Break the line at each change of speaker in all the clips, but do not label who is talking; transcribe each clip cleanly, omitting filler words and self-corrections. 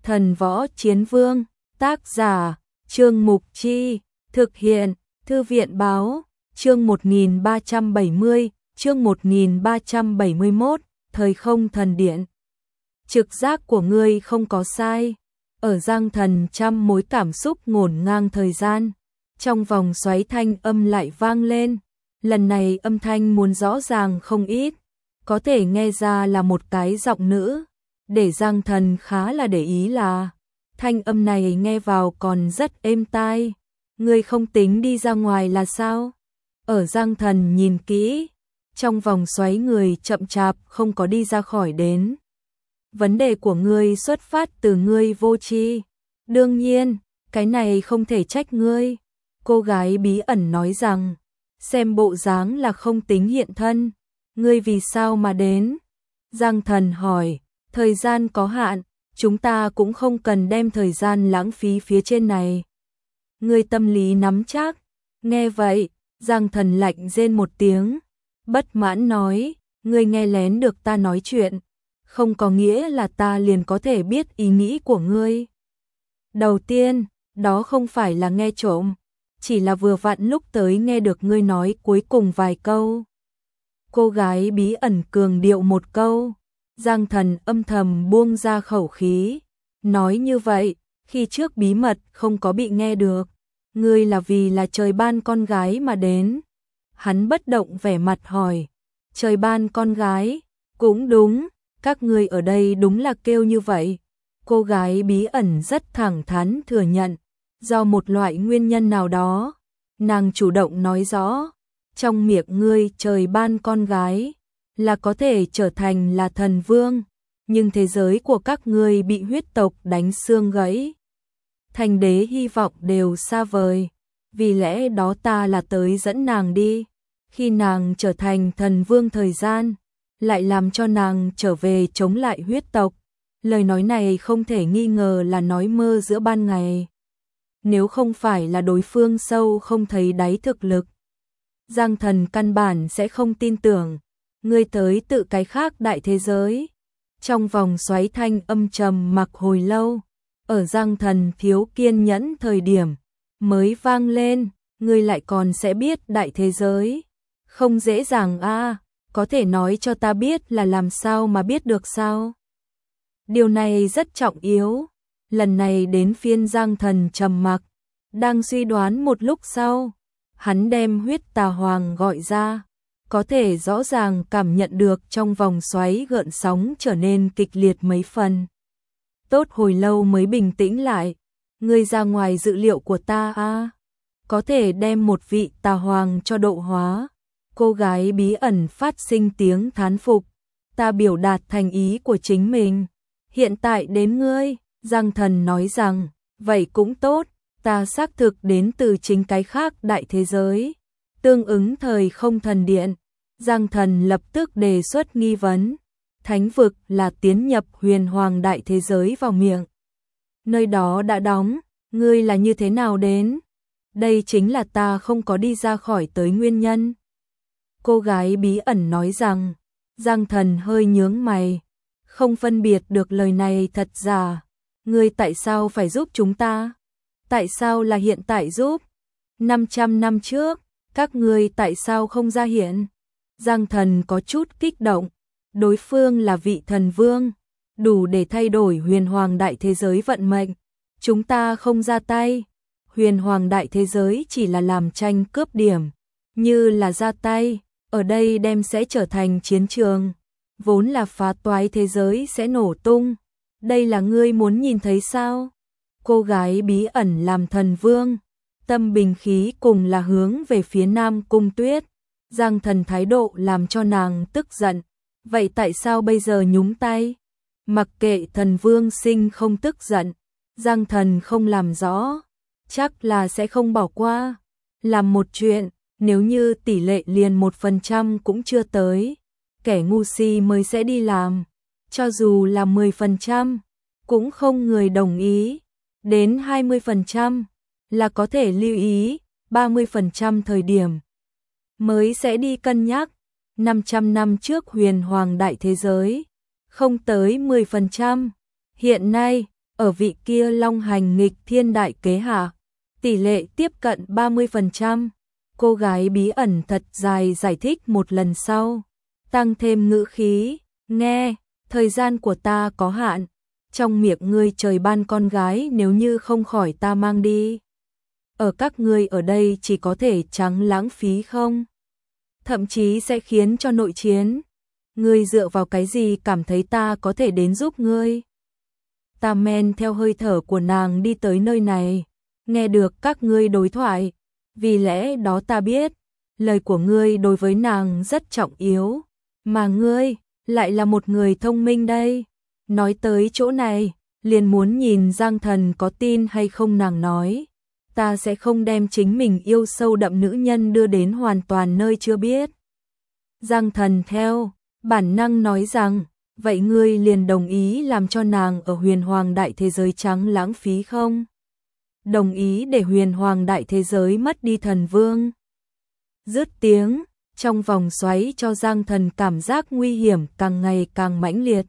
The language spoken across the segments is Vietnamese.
Thần Võ Chiến Vương, tác giả, Trương Mục Chi, thực hiện, Thư viện Báo, chương 1370, chương 1371, Thời Không Thần Điện. Trực giác của ngươi không có sai. Ở Giang Thần trăm mối cảm xúc ngổn ngang thời gian, trong vòng xoáy thanh âm lại vang lên. Lần này âm thanh muốn rõ ràng không ít, có thể nghe ra là một cái giọng nữ. Để Giang Thần khá là để ý là thanh âm này nghe vào còn rất êm tai. Ngươi không tính đi ra ngoài là sao? Ở Giang Thần nhìn kỹ, trong vòng xoáy người chậm chạp không có đi ra khỏi đến. Vấn đề của ngươi xuất phát từ ngươi vô tri. Đương nhiên, cái này không thể trách ngươi. Cô gái bí ẩn nói rằng, xem bộ dáng là không tính hiện thân. Ngươi vì sao mà đến? Giang Thần hỏi, thời gian có hạn, chúng ta cũng không cần đem thời gian lãng phí phía trên này. Ngươi tâm lý nắm chắc. Nghe vậy, Giang Thần lạnh rên một tiếng, bất mãn nói, ngươi nghe lén được ta nói chuyện, không có nghĩa là ta liền có thể biết ý nghĩ của ngươi. Đầu tiên, đó không phải là nghe trộm, chỉ là vừa vặn lúc tới nghe được ngươi nói cuối cùng vài câu. Cô gái bí ẩn cường điệu một câu, Giang Thần âm thầm buông ra khẩu khí, nói như vậy, khi trước bí mật không có bị nghe được, ngươi là vì là trời ban con gái mà đến. Hắn bất động vẻ mặt hỏi, trời ban con gái, cũng đúng, các ngươi ở đây đúng là kêu như vậy. Cô gái bí ẩn rất thẳng thắn thừa nhận, do một loại nguyên nhân nào đó, nàng chủ động nói rõ, trong miệng ngươi trời ban con gái, là có thể trở thành là thần vương, nhưng thế giới của các ngươi bị huyết tộc đánh xương gãy. Thành đế hy vọng đều xa vời, vì lẽ đó ta là tới dẫn nàng đi, khi nàng trở thành thần vương thời gian, lại làm cho nàng trở về chống lại huyết tộc. Lời nói này không thể nghi ngờ là nói mơ giữa ban ngày. Nếu không phải là đối phương sâu không thấy đáy thực lực, Giang Thần căn bản sẽ không tin tưởng. Ngươi tới tự cái khác đại thế giới. Trong vòng xoáy thanh âm trầm mặc hồi lâu, ở Giang Thần thiếu kiên nhẫn thời điểm, mới vang lên, ngươi lại còn sẽ biết đại thế giới. Không dễ dàng a, có thể nói cho ta biết là làm sao mà biết được sao? Điều này rất trọng yếu. Lần này đến phiên Giang Thần trầm mặc, đang suy đoán một lúc sau, hắn đem huyết tà hoàng gọi ra, có thể rõ ràng cảm nhận được trong vòng xoáy gợn sóng trở nên kịch liệt mấy phần. Tốt hồi lâu mới bình tĩnh lại, ngươi ra ngoài dự liệu của ta a, có thể đem một vị tà hoàng cho độ hóa. Cô gái bí ẩn phát sinh tiếng thán phục, ta biểu đạt thành ý của chính mình. Hiện tại đến ngươi, Giang Thần nói rằng, vậy cũng tốt, ta xác thực đến từ chính cái khác đại thế giới, tương ứng thời không thần điện. Giang Thần lập tức đề xuất nghi vấn, thánh vực là tiến nhập huyền hoàng đại thế giới vào miệng. Nơi đó đã đóng, ngươi là như thế nào đến? Đây chính là ta không có đi ra khỏi tới nguyên nhân. Cô gái bí ẩn nói rằng, Giang Thần hơi nhướng mày, không phân biệt được lời này thật giả. Ngươi tại sao phải giúp chúng ta? Tại sao là hiện tại giúp? 500 năm trước, các ngươi tại sao không ra hiện? Giang Thần có chút kích động, đối phương là vị thần vương, đủ để thay đổi huyền hoàng đại thế giới vận mệnh. Chúng ta không ra tay, huyền hoàng đại thế giới chỉ là làm tranh cướp điểm, như là ra tay, ở đây đem sẽ trở thành chiến trường, vốn là phá toái thế giới sẽ nổ tung. Đây là ngươi muốn nhìn thấy sao? Cô gái bí ẩn làm thần vương, tâm bình khí cùng là hướng về phía Nam Cung Tuyết. Giang Thần thái độ làm cho nàng tức giận, vậy tại sao bây giờ nhúng tay? Mặc kệ thần vương sinh không tức giận, Giang Thần không làm rõ, chắc là sẽ không bỏ qua. Làm một chuyện, nếu như tỷ lệ liền 1% cũng chưa tới, kẻ ngu si mới sẽ đi làm. Cho dù là 10%, cũng không người đồng ý. Đến 20% là có thể lưu ý, 30% thời điểm mới sẽ đi cân nhắc. 500 năm trước huyền hoàng đại thế giới, không tới 10%. Hiện nay, ở vị kia long hành nghịch thiên đại kế hạ, tỷ lệ tiếp cận 30%. Cô gái bí ẩn thật dài giải thích một lần sau, tăng thêm ngữ khí, nghe, thời gian của ta có hạn, trong miệng ngươi trời ban con gái nếu như không khỏi ta mang đi. Ở các ngươi ở đây chỉ có thể trắng lãng phí không? Thậm chí sẽ khiến cho nội chiến. Ngươi dựa vào cái gì cảm thấy ta có thể đến giúp ngươi? Ta men theo hơi thở của nàng đi tới nơi này, nghe được các ngươi đối thoại, vì lẽ đó ta biết, lời của ngươi đối với nàng rất trọng yếu, mà ngươi lại là một người thông minh đây. Nói tới chỗ này, liền muốn nhìn Giang Thần có tin hay không. Nàng nói, ta sẽ không đem chính mình yêu sâu đậm nữ nhân đưa đến hoàn toàn nơi chưa biết. Giang Thần theo bản năng nói rằng, vậy ngươi liền đồng ý làm cho nàng ở huyền hoàng đại thế giới trắng lãng phí không? Đồng ý để huyền hoàng đại thế giới mất đi thần vương. Dứt tiếng, trong vòng xoáy cho Giang Thần cảm giác nguy hiểm càng ngày càng mãnh liệt.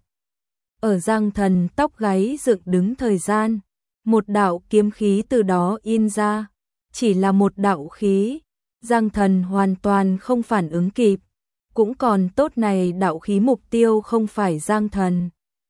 Ở Giang Thần tóc gáy dựng đứng thời gian, một đạo kiếm khí từ đó in ra, chỉ là một đạo khí, Giang Thần hoàn toàn không phản ứng kịp, cũng còn tốt này đạo khí mục tiêu không phải Giang Thần.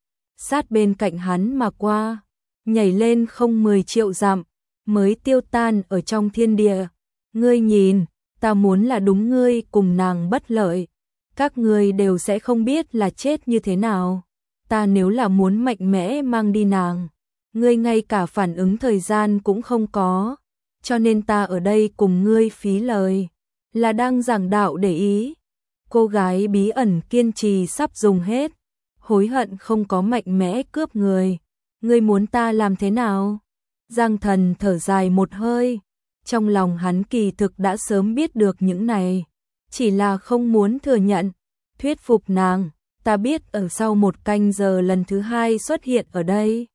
Sát bên cạnh hắn mà qua, nhảy lên không 10 triệu dặm, mới tiêu tan ở trong thiên địa. Ngươi nhìn, ta muốn là đúng ngươi cùng nàng bất lợi, các ngươi đều sẽ không biết là chết như thế nào. Ta nếu là muốn mạnh mẽ mang đi nàng, ngươi ngay cả phản ứng thời gian cũng không có, cho nên ta ở đây cùng ngươi phí lời, là đang giảng đạo để ý. Cô gái bí ẩn kiên trì sắp dùng hết, hối hận không có mạnh mẽ cướp người, ngươi muốn ta làm thế nào? Giang Thần thở dài một hơi, trong lòng hắn kỳ thực đã sớm biết được những này, chỉ là không muốn thừa nhận, thuyết phục nàng. Ta biết ở sau 1 canh giờ lần thứ 2 xuất hiện ở đây.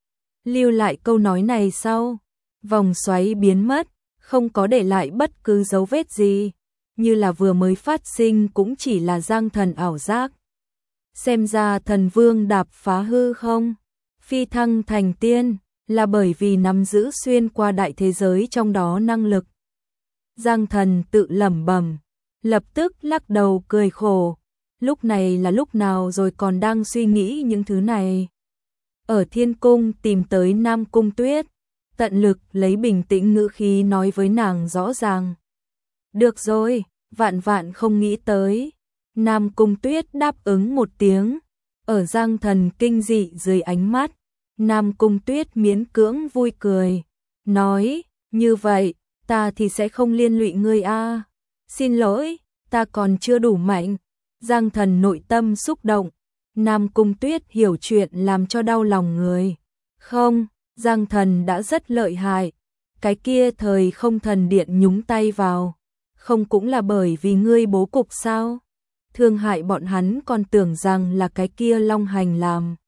Lưu lại câu nói này sau, vòng xoáy biến mất, không có để lại bất cứ dấu vết gì, như là vừa mới phát sinh cũng chỉ là Giang Thần ảo giác. Xem ra thần vương đạp phá hư không, phi thăng thành tiên, là bởi vì nắm giữ xuyên qua đại thế giới trong đó năng lực. Giang Thần tự lẩm bẩm, lập tức lắc đầu cười khổ. Lúc này là lúc nào rồi còn đang suy nghĩ những thứ này. Ở thiên cung tìm tới Nam Cung Tuyết, tận lực lấy bình tĩnh ngữ khí nói với nàng rõ ràng. Được rồi, vạn vạn không nghĩ tới. Nam Cung Tuyết đáp ứng một tiếng, ở Giang Thần kinh dị dưới ánh mắt. Nam Cung Tuyết miễn cưỡng vui cười, nói, như vậy, ta thì sẽ không liên lụy ngươi a. Xin lỗi, ta còn chưa đủ mạnh. Giang Thần nội tâm xúc động, Nam Cung Tuyết hiểu chuyện làm cho đau lòng người. Không, Giang Thần đã rất lợi hại, cái kia thời không thần điện nhúng tay vào, không cũng là bởi vì ngươi bố cục sao? Thương hại bọn hắn còn tưởng rằng là cái kia Long Hành làm.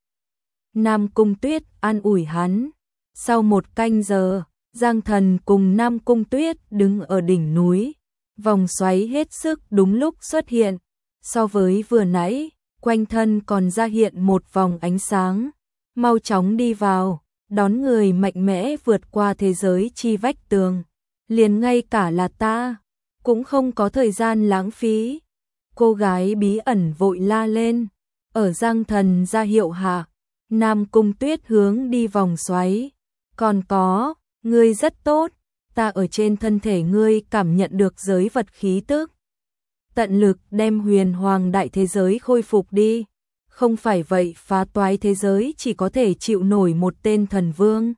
Nam Cung Tuyết an ủi hắn. Sau 1 canh giờ, Giang Thần cùng Nam Cung Tuyết đứng ở đỉnh núi, vòng xoáy hết sức đúng lúc xuất hiện. So với vừa nãy, quanh thân còn ra hiện một vòng ánh sáng, mau chóng đi vào, đón người mạnh mẽ vượt qua thế giới chi vách tường. Liền ngay cả là ta, cũng không có thời gian lãng phí. Cô gái bí ẩn vội la lên, ở Giang Thần ra hiệu hạ, Nam Cung Tuyết hướng đi vòng xoáy. Còn có, ngươi rất tốt, ta ở trên thân thể ngươi cảm nhận được giới vật khí tức. Tận lực đem huyền hoàng đại thế giới khôi phục đi, không phải vậy phá toái thế giới chỉ có thể chịu nổi một tên thần vương.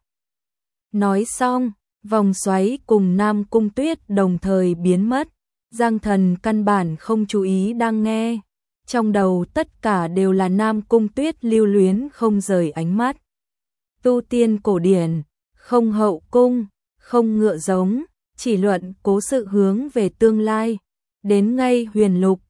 Nói xong, vòng xoáy cùng Nam Cung Tuyết đồng thời biến mất, Giang Thần căn bản không chú ý đang nghe, trong đầu tất cả đều là Nam Cung Tuyết lưu luyến không rời ánh mắt. Tu tiên cổ điển, không hậu cung, không ngựa giống, chỉ luận cố sự hướng về tương lai. Đến ngay huyền lục,